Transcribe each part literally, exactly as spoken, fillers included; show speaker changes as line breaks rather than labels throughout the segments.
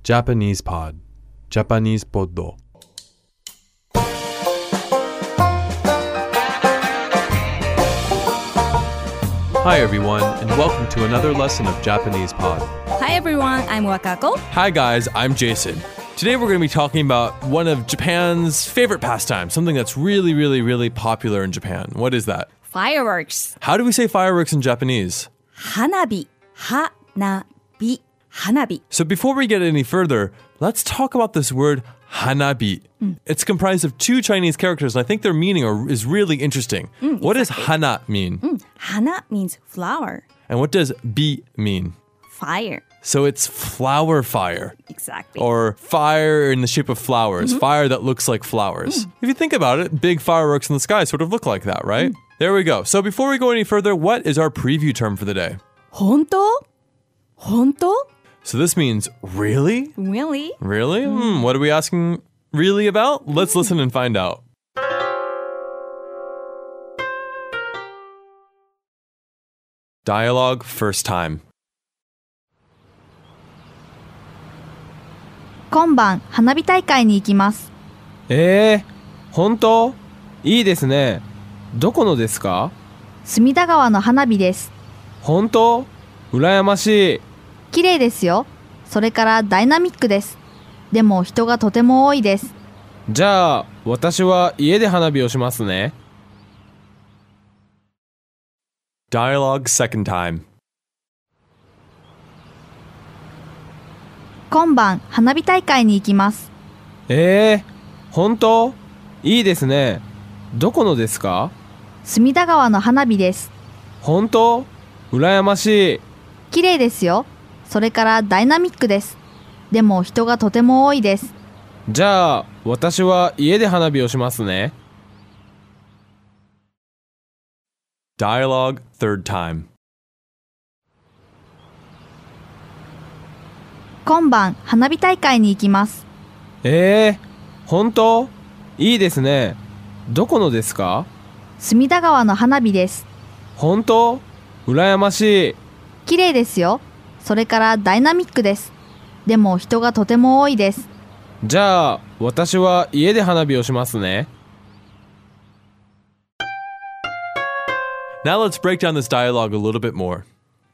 Japanese Pod Japanese Poddo Hi everyone, and welcome to another lesson of Japanese Pod.
Hi everyone, I'm Wakako.
Hi guys, I'm Jason. Today we're going to be talking about one of Japan's favorite pastimes, something that's really, really, really popular in Japan. What is that?
Fireworks.
How do we say fireworks in Japanese?
Hanabi. Hanabi. Hanabi.
So before we get any further, let's talk about this word hanabi. Mm. It's comprised of two Chinese characters, and I think their meaning are, is really interesting.
Mm,
what
exactly.
does hana mean?
Mm, hana means flower.
And what does bi mean?
Fire.
So it's flower fire.
Exactly.
Or fire in the shape of flowers. Mm-hmm. Fire that looks like flowers. Mm. If you think about it, big fireworks in the sky sort of look like that, right? Mm. There we go. So before we go any further, what is our preview term for the day?
Honto? Honto?
So this means really?
Really?
Really? Mm. Hmm, what are we asking really about? Let's listen and find out. Dialogue first time.
今晩花火大会に行きます。
えー、本当？いいですね。どこのですか？
隅田川の花火です。
本当？羨ましい。
綺麗ですよ。それからダイナミックです。でも人がとても多いです。
じゃあ私は家で花火をしますね。
Dialogue second time.
今晩花火大会に行きます。
えー、本当？いいですね。どこのですか？
隅田川の花火です。
本当？羨ましい。
綺麗ですよ。それからダイナミックです。でも人がとても多いです。
じゃあ私は家で花火をしますね。
Dialogue third time.
今晩花火大会に行きます。
えー、本当？いいですね。どこのですか？
隅田川の花火です。
本当？羨ましい。
綺麗ですよ。それからダイナミックです。でも人がとても多いです。
じゃあ私は家で花火をしますね。
Now let's break down this dialogue a little bit more.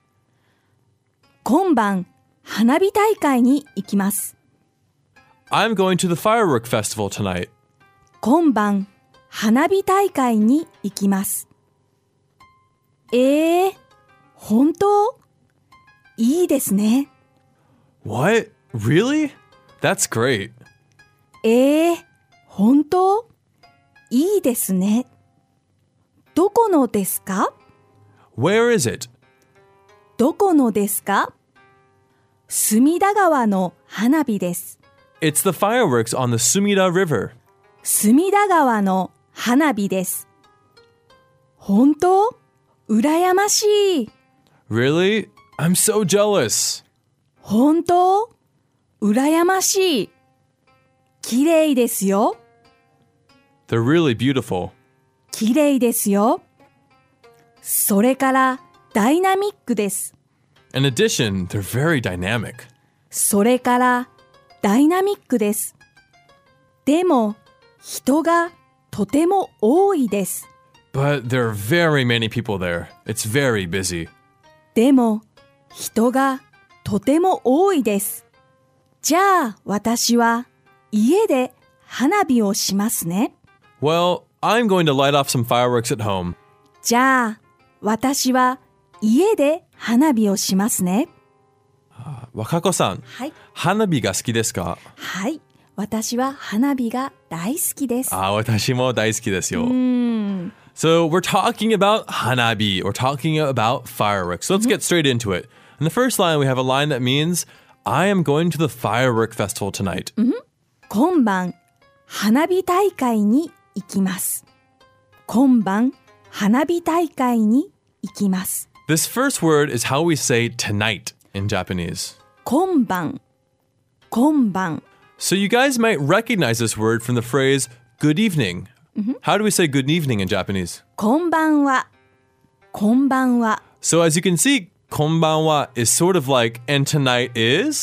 今晩花火大会に行きます。
I'm going to the firework festival tonight.
今晩花火大会に行きます。えー、本当？いいですね。
What? Really? That's great.
えー、本当？いいですね。どこのですか？
Where is it?
どこのですか？隅田川の花火です。
It's the fireworks on the Sumida River.
隅田川の花火です。本当？羨ましい。
Really? I'm so jealous.
本当？羨ましい。綺麗ですよ。
They're really beautiful.
綺麗ですよ。それからダイナミックです。
In addition, they're very dynamic.
それからダイナミックです。でも人がとても多いです。
But there are very many people there. It's very busy.
でも人がとても多いです。じゃあ私は家で花火をしますね。
Well, I'm going to light off some fireworks at home.
じゃあ私は家で花火をしますね。
若子さん、
はい。
花火が好きですか？
はい。私は花火が大好きです。
あ、私も大好きですよ。
うーん。
So we're talking about hanabi. We're talking about fireworks. So let's get straight into it. In the first line, we have a line that means, I am going to the firework festival tonight.
今晩花火大会に行きます。今晩花火大会に行きます。
This first word is how we say tonight in Japanese.
今晩今晩
So you guys might recognize this word from the phrase good evening. How do we say good evening in Japanese?
こんばんはこんばんは
So as you can see, konbanwa is sort of like, and tonight is,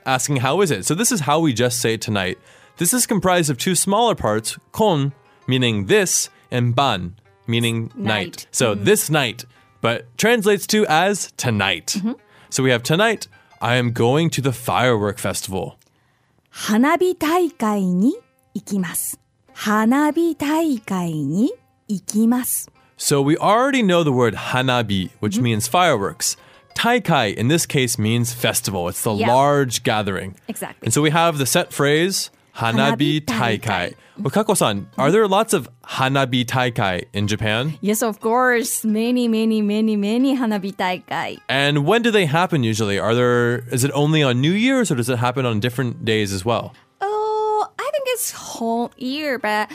asking how is it. So this is how we just say tonight. This is comprised of two smaller parts, kon, meaning this, and ban, meaning night.
Night.
So this night, but translates to as tonight. So we have tonight, I am going to the firework festival.
花火大会に行きます。花火大会に行きます。
So we already know the word hanabi, which means fireworks. Taikai in this case means festival. It's the
Yeah.
large gathering.
Exactly.
And so we have the set phrase hanabi
Hanabi taikai.
taikai. Wakako-san, are there lots of hanabi taikai in Japan?
Yes, of course. Many, many, many, many 花火大会.
And when do they happen usually? Are there is it only on New Year's or does it happen on different days as well?
Oh, I think it's whole year, but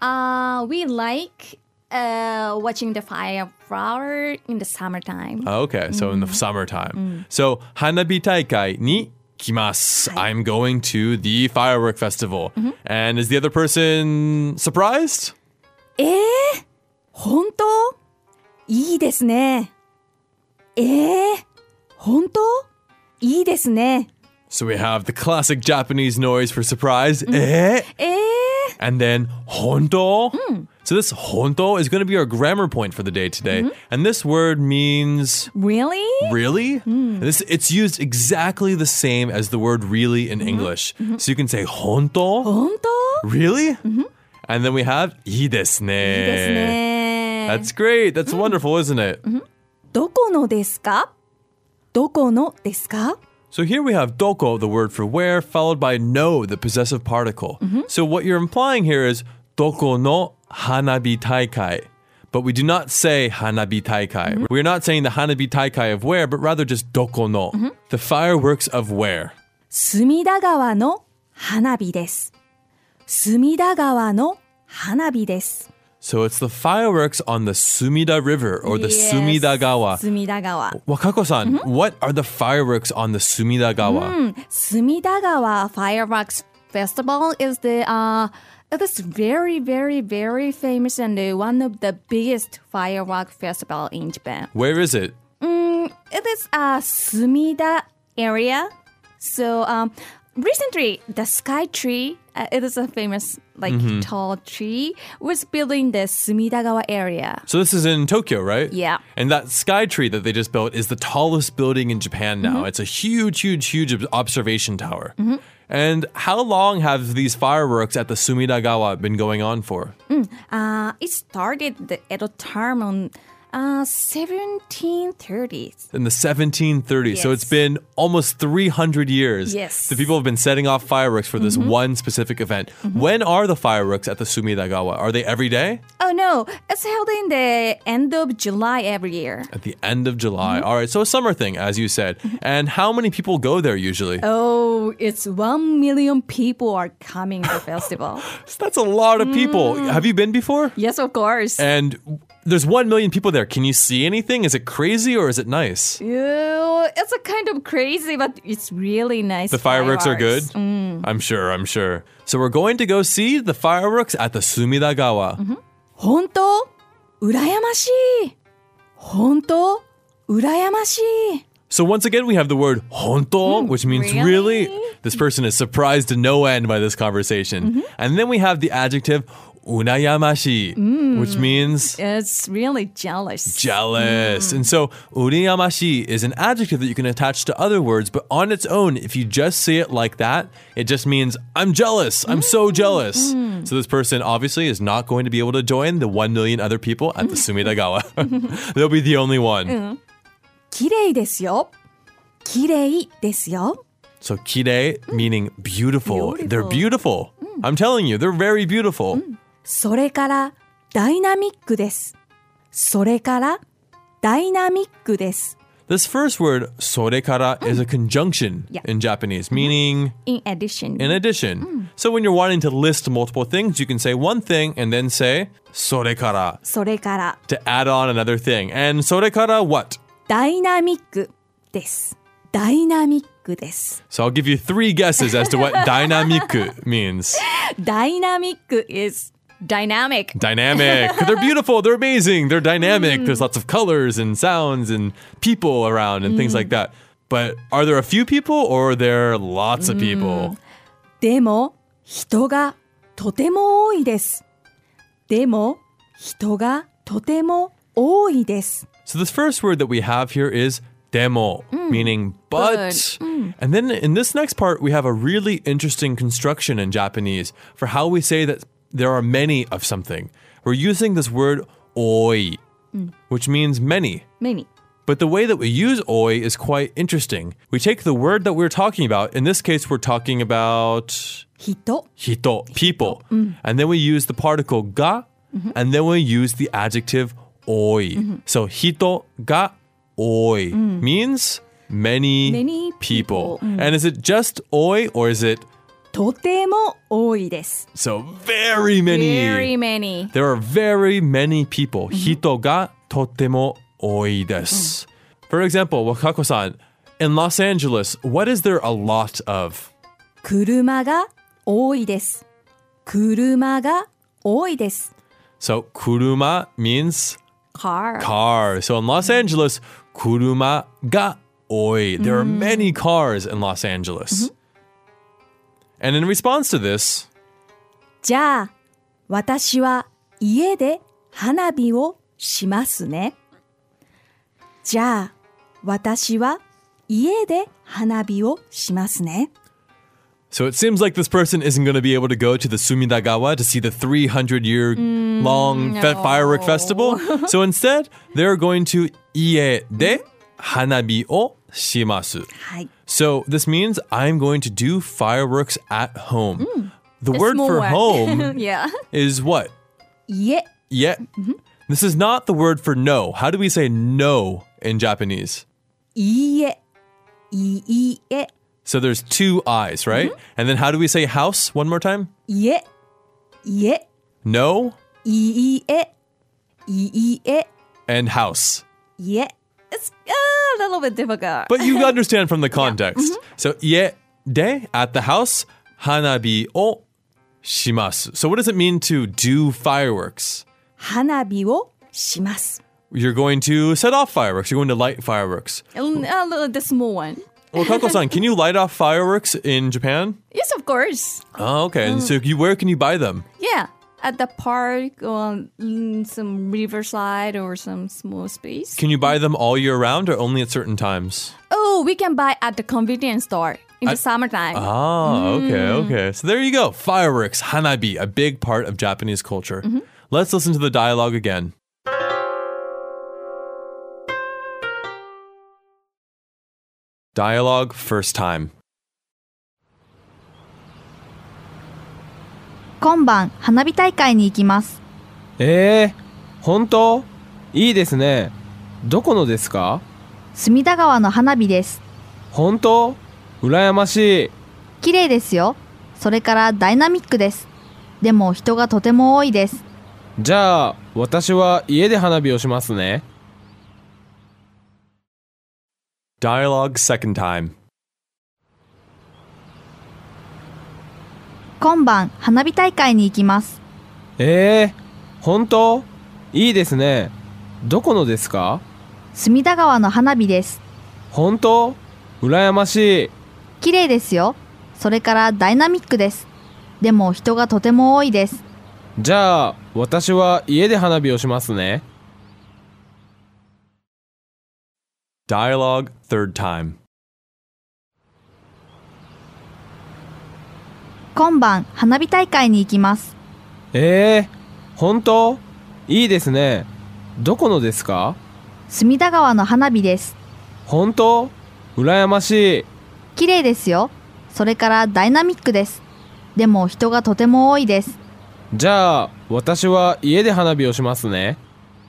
uh, we like uh, watching the fire flower in the summertime.
Oh, okay, so in the summertime. So hanabi taikai ni kimasu. I'm going to the firework festival. And is the other person surprised?
えー、本当？いいですね。えー、本当？いいですね。
So we have the classic Japanese noise for surprise. Eh?
えー、
And then honto. So this honto is going to be our grammar point for the day today. And this word means
really?
really. This it's used exactly the same as the word really in English. So you can say honto.
本当？
Really? And then we have いいですね.
いいですね。
That's great. That's wonderful, isn't it?
どこのですか？どこのですか？
So here we have doko, the word for where, followed by no, the possessive particle. So what you're implying here is doko no hanabi taikai. But we do not say hanabi taikai. We're not saying the hanabi taikai of where, but rather just doko no, the fireworks of where.
隅田川の花火です。隅田川の花火です。
So it's the fireworks on the Sumida River or the
Yes,
Sumida Gawa.
隅田川。
Wakako-san, what are the fireworks on the Sumida Gawa?
隅田川 Fireworks Festival is the uh it is very very very famous and uh, one of the biggest firework festival in Japan.
Where is it?
Mm, it is a Sumida area. So um recently the Sky Tree, uh, it is a famous like tall tree, was built in the Sumidagawa area.
So this is in Tokyo, right?
Yeah.
And that sky tree that they just built is the tallest building in Japan now. It's a huge, huge, huge ob- observation tower. And how long have these fireworks at the Sumidagawa been going on for?
Uh, it started the Edo term on uh, seventeen thirties.
In the seventeen thirties. So
Yes.
it's been almost three hundred years.
Yes.
The people have been setting off fireworks for this one specific event. When are the fireworks at the Sumidagawa? Are they every day?
Oh no, it's held in the end of July every year.
At the end of July. All right. So a summer thing, as you said. And how many people go there usually?
Oh, it's one million people are coming to the festival.
That's a lot of people. Have you been before?
Yes, of course.
And there's one million people there. Can you see anything? Is it crazy or is it nice?
Ew, it's a kind of crazy, but it's really nice.
The fireworks are good?
fireworks.
I'm sure, I'm sure. So we're going to go see the fireworks at the Sumidagawa.
本当？羨ましい。本当？羨ましい。
So once again, we have the word honto, which means really?
really?
This person is surprised to no end by this conversation. And then we have the adjective unayamashi, which means
It's really jealous.
jealous. And so urayamashi is an adjective that you can attach to other words, but on its own, if you just say it like that, it just means I'm jealous. I'm so jealous. So this person obviously is not going to be able to join the one million other people at the Sumidagawa. They'll be the only one.
綺麗ですよ。綺麗ですよ。
So kirei meaning beautiful.
Beautiful.
They're beautiful. I'm telling you, they're very beautiful.
それからダイナミックです。それからダイナミックです。
This first word, sorekara, is a conjunction
Yeah.
in Japanese, meaning
In addition.
in addition. So when you're wanting to list multiple things, you can say one thing and then say sorekara
それから
to add on another thing. And sorekara what?
ダイナミックです。ダイナミックです。
So I'll give you three guesses as to what dynamiku means.
ダイナミック is dynamic.
Dynamic. They're beautiful. They're amazing. They're dynamic. There's lots of colors and sounds and people around and things like that. But are there a few people or are there lots of people?
でも人がとても多いです。でも人がとても多いです。
So this first word that we have here is demo, meaning but.
But.
And then in this next part, we have a really interesting construction in Japanese for how we say that there are many of something. We're using this word oi, which means many.
Many.
But the way that we use oi is quite interesting. We take the word that we're talking about. In this case, we're talking about
人
hito, people. And then we use the particle ga, and then we use the adjective oi. So hito ga oi means many,
Many
people.
people.
And is it just oi or is it
とても多いです。
so very many?
Very many.
There are very many people. Hito ga totemo oi desu. For example, Wakako-san, in Los Angeles, what is there a lot of?
車が多いです。車が多いです。
So, kuruma means
Car.
car. So in Los Angeles, kuruma ga oi. There are many cars in Los Angeles. And in response to this,
じゃあ、私は家で花火をしますね。じゃあ、私は家で花火をしますね。
so it seems like this person isn't going to be able to go to the Sumidagawa to see the three hundred year long fe- firework festival. So instead, they're going to ie de hanabi o shimasu.
はい。
So this means I'm going to do fireworks at home. The
A
word
small
for
one.
home
yeah.
is what?
家。
Yeah. This is not the word for no. How do we say no in Japanese?
いいえ。いいえ。
So there's two I's, right? And then how do we say house one more time?
家。家。
No
いいえ。いいえ。
and house.
家。It's a little bit difficult.
But you understand from the context. So ie de at the house, hanabi o shimasu. So what does it mean to do fireworks?
花火をします。
You're going to set off fireworks. You're going to light fireworks.
A little, the small one.
Well, Kako-san, can you light off fireworks in Japan?
Yes, of course.
Oh, okay. And so you, where can you buy them?
Yeah. At the park, on mm, some riverside or some small space.
Can you buy them all year round or only at certain times?
Oh, we can buy at the convenience store in the summertime.
Oh, okay, okay. So there you go. Fireworks, hanabi, a big part of Japanese culture. Let's listen to the dialogue again. Dialogue first time.
今晩花火大会に行きます。
えー、本当？いいですね。どこのですか？
隅田川の花火です。
本当？羨ましい。
綺麗ですよ。それからダイナミックです。でも人がとても多いです。
じゃあ、私は家で花火をしますね。
Dialogue second time.
今晩花火大会に行きます。
えー、本当？いいですね。どこのですか？
隅田川の花火です。
本当？羨ましい。
綺麗ですよ。それからダイナミックです。でも人がとても多いです。
じゃあ、私は家で花火をしますね。
Dialogue third time.
今晩花火大会に行きます。
えー、本当？いいですね。どこのですか？
隅田川の花火です。
本当？羨ましい。
綺麗ですよ。それからダイナミックです。でも人がとても多いです。
じゃあ、私は家で花火をしますね。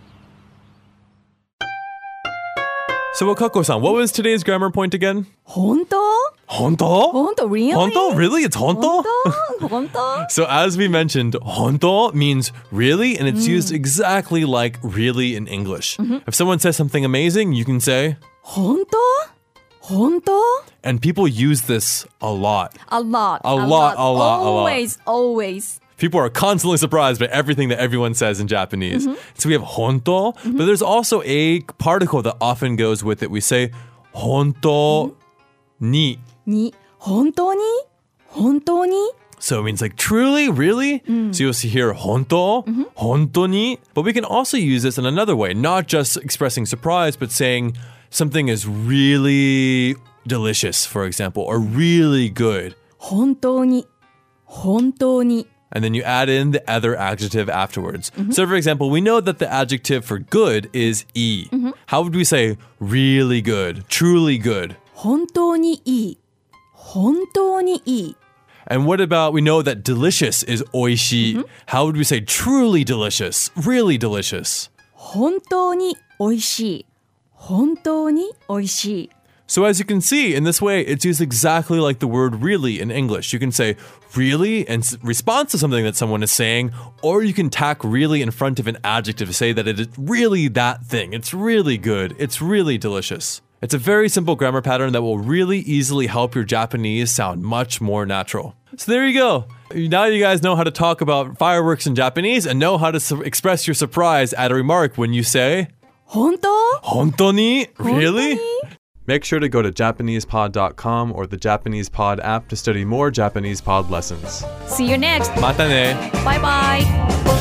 So, Wakako-san, what was today's grammar point again?
本当？
Honto?
本当 really?
Honto? Really? It's honto?
本当？
So as we mentioned, honto means really, and it's used exactly like really in English. If someone says something amazing, you can say,
本当？本当？
and people use this a lot.
A lot.
A lot, a lot, a lot.
Always, always.
People are constantly surprised by everything that everyone says in Japanese. So we have honto, but there's also a particle that often goes with it. We say 本当に
に本当に本当に
So it means like truly, really? So you'll see here 本当, 本当に. But we can also use this in another way, not just expressing surprise, but saying something is really delicious, for example, or really good.
本当に本当に
And then you add in the other adjective afterwards. So for example, we know that the adjective for good is いい. How would we say really good, truly good?
本当にいい本当にいい
And what about, we know that delicious is おいしい. How would we say truly delicious, really delicious?
本当においしい本当においしい
So as you can see, in this way, it's used exactly like the word really in English. You can say really in response to something that someone is saying, or you can tack really in front of an adjective to say that it is really that thing. It's really good. It's really delicious. It's a very simple grammar pattern that will really easily help your Japanese sound much more natural. So there you go. Now you guys know how to talk about fireworks in Japanese and know how to su- express your surprise at a remark when you say,
本当
本当に? Really?
本当に
Make sure to go to Japanese pod dot com or the Japanese Pod app to study more Japanese pod lessons.
See you next.
またね.
Bye bye.